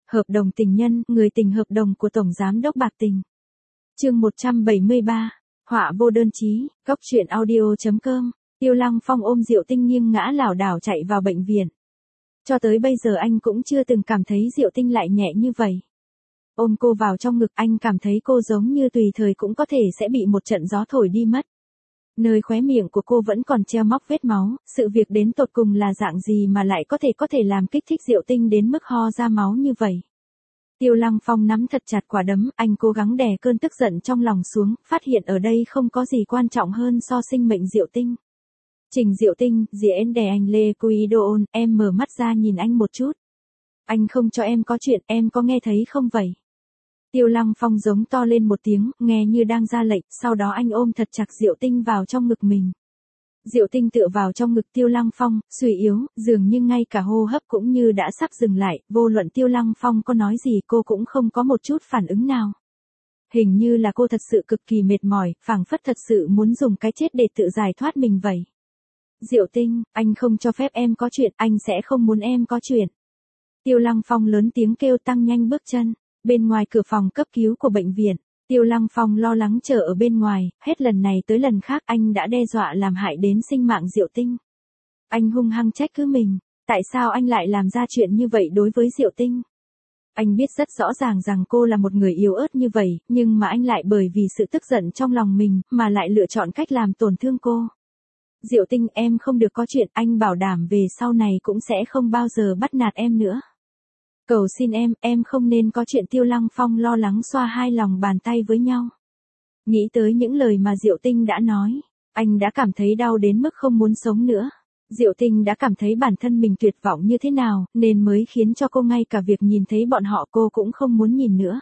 Hợp đồng tình nhân, người tình hợp đồng của Tổng Giám đốc Bạc Tình. Chương 173. Họa vô đơn chí, góc truyện audio.com. Tiêu Lăng Phong ôm Diệu Tinh nghiêng ngã lảo đảo chạy vào bệnh viện. Cho tới bây giờ anh cũng chưa từng cảm thấy Diệu Tinh lại nhẹ như vậy. Ôm cô vào trong ngực, anh cảm thấy cô giống như tùy thời cũng có thể sẽ bị một trận gió thổi đi mất. Nơi khóe miệng của cô vẫn còn treo móc vết máu, sự việc đến tột cùng là dạng gì mà lại có thể làm kích thích Diệu Tinh đến mức ho ra máu như vậy. Tiêu Lăng Phong nắm thật chặt quả đấm, anh cố gắng đè cơn tức giận trong lòng xuống, phát hiện ở đây không có gì quan trọng hơn so sinh mệnh Diệu Tinh. Trình Diệu Tinh, diễn đè anh Lê Kuidoon, em mở mắt ra nhìn anh một chút. Anh không cho em có chuyện, em có nghe thấy không vậy? Tiêu Lăng Phong giống to lên một tiếng, nghe như đang ra lệnh, sau đó anh ôm thật chặt Diệu Tinh vào trong ngực mình. Diệu Tinh tựa vào trong ngực Tiêu Lăng Phong, suy yếu, dường như ngay cả hô hấp cũng như đã sắp dừng lại, vô luận Tiêu Lăng Phong có nói gì cô cũng không có một chút phản ứng nào. Hình như là cô thật sự cực kỳ mệt mỏi, phảng phất thật sự muốn dùng cái chết để tự giải thoát mình vậy. Diệu Tinh, anh không cho phép em có chuyện, anh sẽ không muốn em có chuyện. Tiêu Lăng Phong lớn tiếng kêu, tăng nhanh bước chân. Bên ngoài cửa phòng cấp cứu của bệnh viện, Tiêu Lăng Phong lo lắng chờ ở bên ngoài, hết lần này tới lần khác anh đã đe dọa làm hại đến sinh mạng Diệu Tinh. Anh hung hăng trách cứ mình, tại sao anh lại làm ra chuyện như vậy đối với Diệu Tinh? Anh biết rất rõ ràng rằng cô là một người yếu ớt như vậy, nhưng mà anh lại bởi vì sự tức giận trong lòng mình, mà lại lựa chọn cách làm tổn thương cô. Diệu Tinh, em không được có chuyện, anh bảo đảm về sau này cũng sẽ không bao giờ bắt nạt em nữa. Cầu xin em không nên có chuyện. Tiêu Lăng Phong lo lắng xoa hai lòng bàn tay với nhau. Nghĩ tới những lời mà Diệu Tinh đã nói, anh đã cảm thấy đau đến mức không muốn sống nữa. Diệu Tinh đã cảm thấy bản thân mình tuyệt vọng như thế nào, nên mới khiến cho cô ngay cả việc nhìn thấy bọn họ cô cũng không muốn nhìn nữa.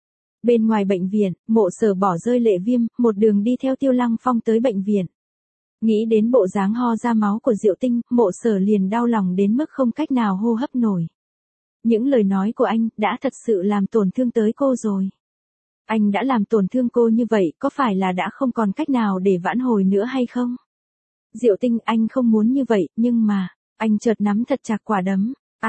Bên ngoài bệnh viện, Mộ Sở bỏ rơi Lệ Viêm, một đường đi theo Tiêu Lăng Phong tới bệnh viện. Nghĩ đến bộ dáng ho ra máu của Diệu Tinh, Mộ Sở liền đau lòng đến mức không cách nào hô hấp nổi. Những lời nói của anh đã thật sự làm tổn thương tới cô rồi. Anh đã làm tổn thương cô như vậy, có phải là đã không còn cách nào để vãn hồi nữa hay không? Diệu Tinh, anh không muốn như vậy, nhưng mà, anh chợt nắm thật chặt quả đấm.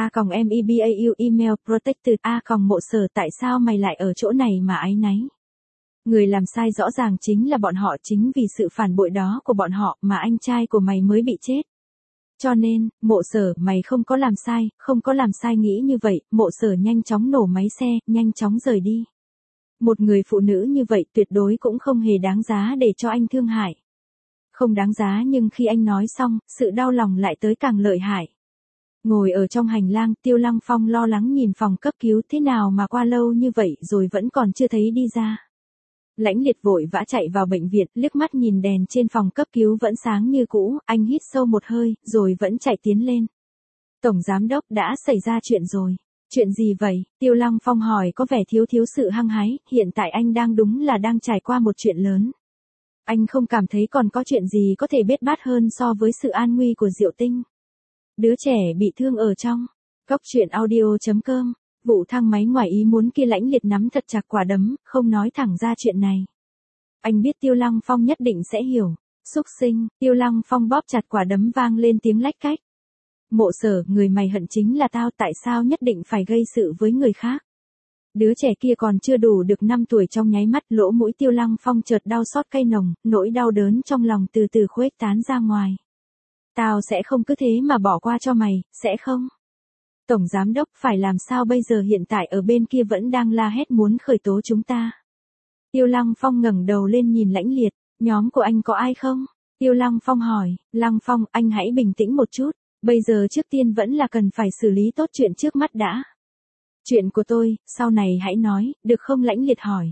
@mebau email protected Mộ Sở, tại sao mày lại ở chỗ này mà áy náy? Người làm sai rõ ràng chính là bọn họ, chính vì sự phản bội đó của bọn họ mà anh trai của mày mới bị chết. Cho nên, Mộ Sở, mày không có làm sai, không có làm sai. Nghĩ như vậy, Mộ Sở nhanh chóng nổ máy xe, nhanh chóng rời đi. Một người phụ nữ như vậy tuyệt đối cũng không hề đáng giá để cho anh thương hại. Không đáng giá, nhưng khi anh nói xong, sự đau lòng lại tới càng lợi hại. Ngồi ở trong hành lang, Tiêu Lăng Phong lo lắng nhìn phòng cấp cứu, thế nào mà qua lâu như vậy rồi vẫn còn chưa thấy đi ra. Lãnh Liệt vội vã chạy vào bệnh viện, liếc mắt nhìn đèn trên phòng cấp cứu vẫn sáng như cũ, anh hít sâu một hơi, rồi vẫn chạy tiến lên. Tổng Giám đốc, đã xảy ra chuyện rồi. Chuyện gì vậy? Tiêu Lăng Phong hỏi có vẻ thiếu sự hăng hái, hiện tại anh đang trải qua một chuyện lớn. Anh không cảm thấy còn có chuyện gì có thể bết bát hơn so với sự an nguy của Diệu Tinh. Đứa trẻ bị thương ở trong. Góc truyện audio.com. Vụ thang máy ngoài ý muốn kia. Lãnh Liệt nắm thật chặt quả đấm, không nói thẳng ra chuyện này. Anh biết Tiêu Lăng Phong nhất định sẽ hiểu. Xúc sinh. Tiêu Lăng Phong bóp chặt quả đấm, vang lên tiếng lách cách. Mộ Sở, người mày hận chính là tao, tại sao nhất định phải gây sự với người khác? Đứa trẻ kia còn chưa đủ được 5 tuổi. Trong nháy mắt, lỗ mũi Tiêu Lăng Phong chợt đau xót cay nồng, nỗi đau đớn trong lòng từ từ khuếch tán ra ngoài. Tao sẽ không cứ thế mà bỏ qua cho mày, sẽ không? Tổng Giám đốc, phải làm sao bây giờ? Hiện tại ở bên kia vẫn đang la hét muốn khởi tố chúng ta. Tiêu Lăng Phong ngẩng đầu lên nhìn Lãnh Liệt, nhóm của anh có ai không? Tiêu Lăng Phong hỏi. Lăng Phong, anh hãy bình tĩnh một chút, bây giờ trước tiên vẫn là cần phải xử lý tốt chuyện trước mắt đã. Chuyện của tôi, sau này hãy nói, được không? Lãnh Liệt hỏi.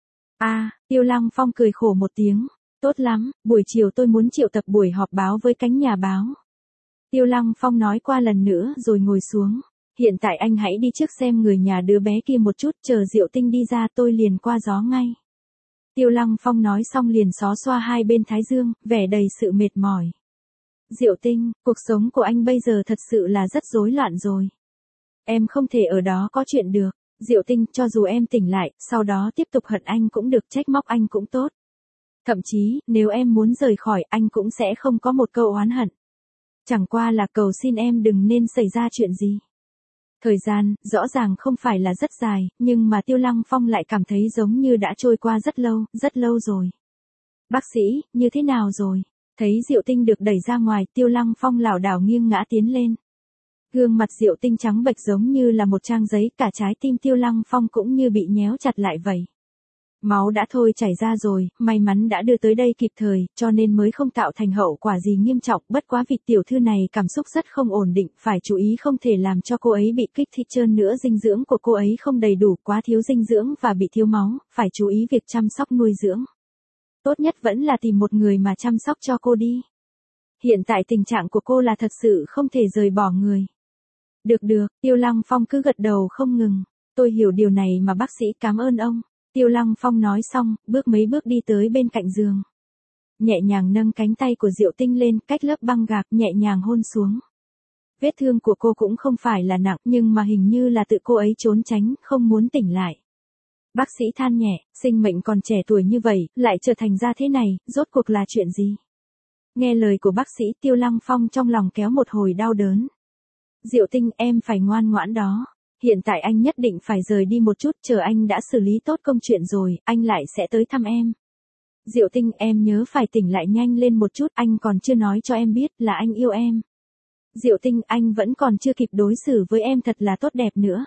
Tiêu Lăng Phong cười khổ một tiếng. Tốt lắm, buổi chiều tôi muốn triệu tập buổi họp báo với cánh nhà báo. Tiêu Lăng Phong nói qua lần nữa rồi ngồi xuống. Hiện tại anh hãy đi trước xem người nhà đứa bé kia một chút, chờ Diệu Tinh đi ra tôi liền qua gió ngay. Tiêu Lăng Phong nói xong liền xó xoa hai bên thái dương, vẻ đầy sự mệt mỏi. Diệu Tinh, cuộc sống của anh bây giờ thật sự là rất rối loạn rồi. Em không thể ở đó có chuyện được. Diệu Tinh, cho dù em tỉnh lại, sau đó tiếp tục hận anh cũng được, trách móc anh cũng tốt. Thậm chí, nếu em muốn rời khỏi, anh cũng sẽ không có một câu oán hận. Chẳng qua là cầu xin em đừng nên xảy ra chuyện gì. Thời gian, rõ ràng không phải là rất dài, nhưng mà Tiêu Lăng Phong lại cảm thấy giống như đã trôi qua rất lâu rồi. Bác sĩ, như thế nào rồi? Thấy Diệu Tinh được đẩy ra ngoài, Tiêu Lăng Phong lảo đảo nghiêng ngã tiến lên. Gương mặt Diệu Tinh trắng bệch giống như là một trang giấy, cả trái tim Tiêu Lăng Phong cũng như bị nhéo chặt lại vậy. Máu đã thôi chảy ra rồi, may mắn đã đưa tới đây kịp thời, cho nên mới không tạo thành hậu quả gì nghiêm trọng, bất quá vị tiểu thư này cảm xúc rất không ổn định, phải chú ý không thể làm cho cô ấy bị kích thích, hơn nữa dinh dưỡng của cô ấy không đầy đủ, quá thiếu dinh dưỡng và bị thiếu máu, phải chú ý việc chăm sóc nuôi dưỡng. Tốt nhất vẫn là tìm một người mà chăm sóc cho cô đi. Hiện tại tình trạng của cô là thật sự không thể rời bỏ người. Được, Tiêu Lăng Phong cứ gật đầu không ngừng. Tôi hiểu điều này mà bác sĩ, cảm ơn ông. Tiêu Lăng Phong nói xong, bước mấy bước đi tới bên cạnh giường. Nhẹ nhàng nâng cánh tay của Diệu Tinh lên, cách lớp băng gạc, nhẹ nhàng hôn xuống. Vết thương của cô cũng không phải là nặng, nhưng mà hình như là tự cô ấy trốn tránh, không muốn tỉnh lại. Bác sĩ than nhẹ, sinh mệnh còn trẻ tuổi như vậy, lại trở thành ra thế này, rốt cuộc là chuyện gì? Nghe lời của bác sĩ, Tiêu Lăng Phong trong lòng kéo một hồi đau đớn. Diệu Tinh, em phải ngoan ngoãn đó. Hiện tại anh nhất định phải rời đi một chút, chờ anh đã xử lý tốt công chuyện rồi, anh lại sẽ tới thăm em. Diệu Tinh, em nhớ phải tỉnh lại nhanh lên một chút, anh còn chưa nói cho em biết là anh yêu em. Diệu Tinh, anh vẫn còn chưa kịp đối xử với em thật là tốt đẹp nữa.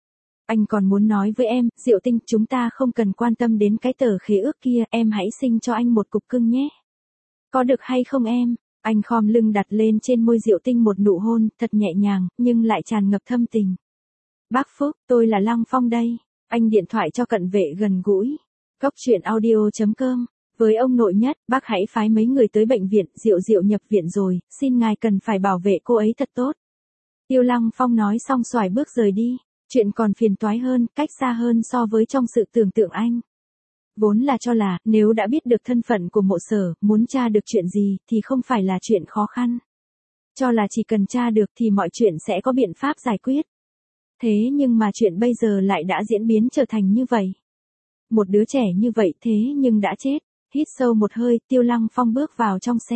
Anh còn muốn nói với em, Diệu Tinh, chúng ta không cần quan tâm đến cái tờ khế ước kia, em hãy sinh cho anh một cục cưng nhé. Có được hay không em? Anh khom lưng đặt lên trên môi Diệu Tinh một nụ hôn, thật nhẹ nhàng, nhưng lại tràn ngập thâm tình. Bác Phúc, tôi là Lăng Phong đây. Anh điện thoại cho cận vệ gần gũi. Cốc truyện audio.com. Với ông nội nhất, bác hãy phái mấy người tới bệnh viện, Diệu nhập viện rồi, xin ngài cần phải bảo vệ cô ấy thật tốt. Tiêu Lăng Phong nói xong xoài bước rời đi. Chuyện còn phiền toái hơn, cách xa hơn so với trong sự tưởng tượng anh. Vốn là cho là, nếu đã biết được thân phận của Mộ Sở, muốn tra được chuyện gì, thì không phải là chuyện khó khăn. Cho là chỉ cần tra được thì mọi chuyện sẽ có biện pháp giải quyết. Thế nhưng mà chuyện bây giờ lại đã diễn biến trở thành như vậy. Một đứa trẻ như vậy thế nhưng đã chết. Hít sâu một hơi, Tiêu Lăng Phong bước vào trong xe.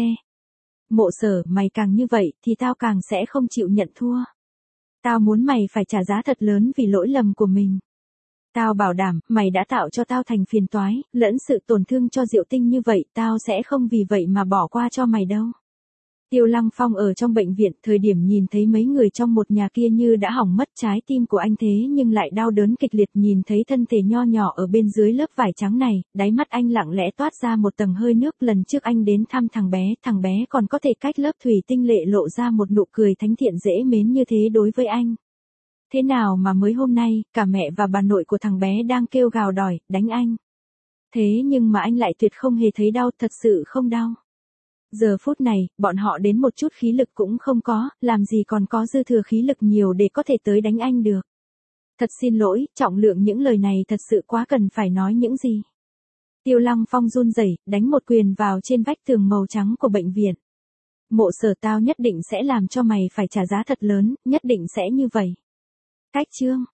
Mộ Sở, mày càng như vậy thì tao càng sẽ không chịu nhận thua. Tao muốn mày phải trả giá thật lớn vì lỗi lầm của mình. Tao bảo đảm, mày đã tạo cho tao thành phiền toái, lẫn sự tổn thương cho Diệu Tinh như vậy, tao sẽ không vì vậy mà bỏ qua cho mày đâu. Tiêu Lăng Phong ở trong bệnh viện, thời điểm nhìn thấy mấy người trong một nhà kia như đã hỏng mất, trái tim của anh thế nhưng lại đau đớn kịch liệt, nhìn thấy thân thể nho nhỏ ở bên dưới lớp vải trắng này, đáy mắt anh lặng lẽ toát ra một tầng hơi nước. Lần trước anh đến thăm thằng bé còn có thể cách lớp thủy tinh lệ lộ ra một nụ cười thánh thiện dễ mến như thế đối với anh. Thế nào mà mới hôm nay, cả mẹ và bà nội của thằng bé đang kêu gào đòi, đánh anh. Thế nhưng mà anh lại tuyệt không hề thấy đau, thật sự không đau. Giờ phút này, bọn họ đến một chút khí lực cũng không có, làm gì còn có dư thừa khí lực nhiều để có thể tới đánh anh được. Thật xin lỗi, trọng lượng những lời này thật sự quá cần phải nói những gì. Tiêu Lăng Phong run rẩy, đánh một quyền vào trên vách tường màu trắng của bệnh viện. Mộ Sở, tao nhất định sẽ làm cho mày phải trả giá thật lớn, nhất định sẽ như vậy. Cách chương